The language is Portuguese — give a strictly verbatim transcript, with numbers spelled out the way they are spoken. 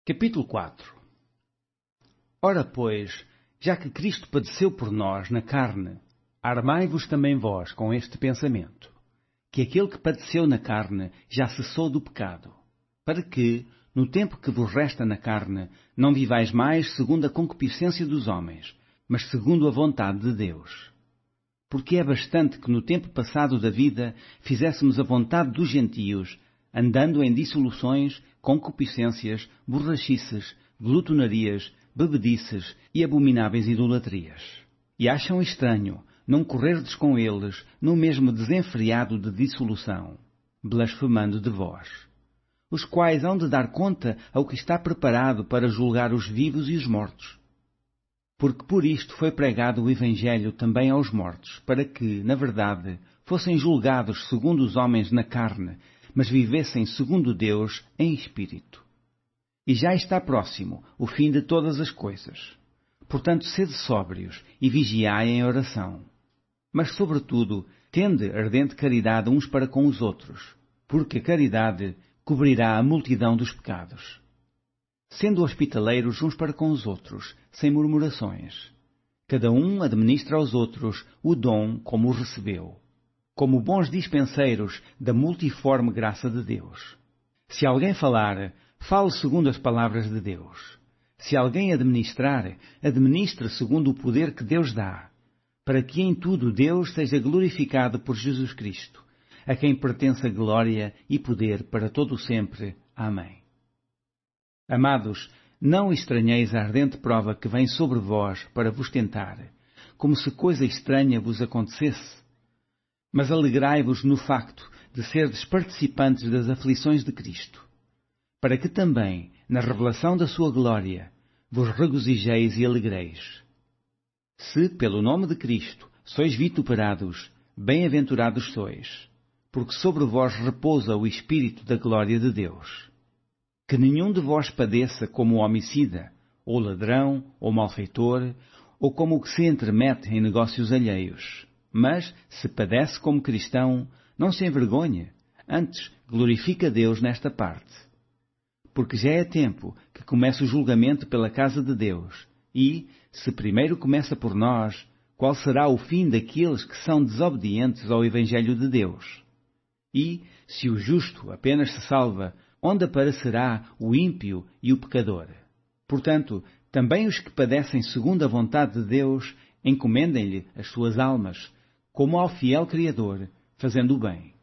Capítulo quatro. Ora, pois, já que Cristo padeceu por nós na carne, armai-vos também vós com este pensamento, que aquele que padeceu na carne já cessou do pecado, para que, no tempo que vos resta na carne, não vivais mais segundo a concupiscência dos homens, mas segundo a vontade de Deus. Porque é bastante que no tempo passado da vida fizéssemos a vontade dos gentios, andando em dissoluções, concupiscências, borrachices, glutonarias, bebedices e abomináveis idolatrias. E acham estranho não correrdes com eles no mesmo desenfreado de dissolução, blasfemando de vós, os quais hão de dar conta ao que está preparado para julgar os vivos e os mortos. Porque por isto foi pregado o Evangelho também aos mortos, para que, na verdade, fossem julgados segundo os homens na carne, mas vivessem segundo Deus em espírito. E já está próximo o fim de todas as coisas. Portanto, sede sóbrios e vigiai em oração. Mas, sobretudo, tende ardente caridade uns para com os outros, porque a caridade cobrirá a multidão dos pecados. Sendo hospitaleiros uns para com os outros, sem murmurações. Cada um administra aos outros o dom como o recebeu, como bons dispenseiros da multiforme graça de Deus. Se alguém falar, fale segundo as palavras de Deus. Se alguém administrar, administre segundo o poder que Deus dá, para que em tudo Deus seja glorificado por Jesus Cristo, a quem pertence a glória e poder para todo o sempre. Amém. Amados, não estranheis a ardente prova que vem sobre vós para vos tentar, como se coisa estranha vos acontecesse. Mas alegrai-vos no facto de serdes participantes das aflições de Cristo, para que também, na revelação da sua glória, vos regozijeis e alegreis. Se, pelo nome de Cristo, sois vituperados, bem-aventurados sois, porque sobre vós repousa o Espírito da glória de Deus. Que nenhum de vós padeça como homicida, ou ladrão, ou malfeitor, ou como o que se entremete em negócios alheios. Mas, se padece como cristão, não se envergonhe, antes glorifica Deus nesta parte. Porque já é tempo que comece o julgamento pela casa de Deus, e, se primeiro começa por nós, qual será o fim daqueles que são desobedientes ao Evangelho de Deus? E, se o justo apenas se salva, onde aparecerá o ímpio e o pecador? Portanto, também os que padecem segundo a vontade de Deus, encomendem-lhe as suas almas, como ao fiel Criador, fazendo o bem.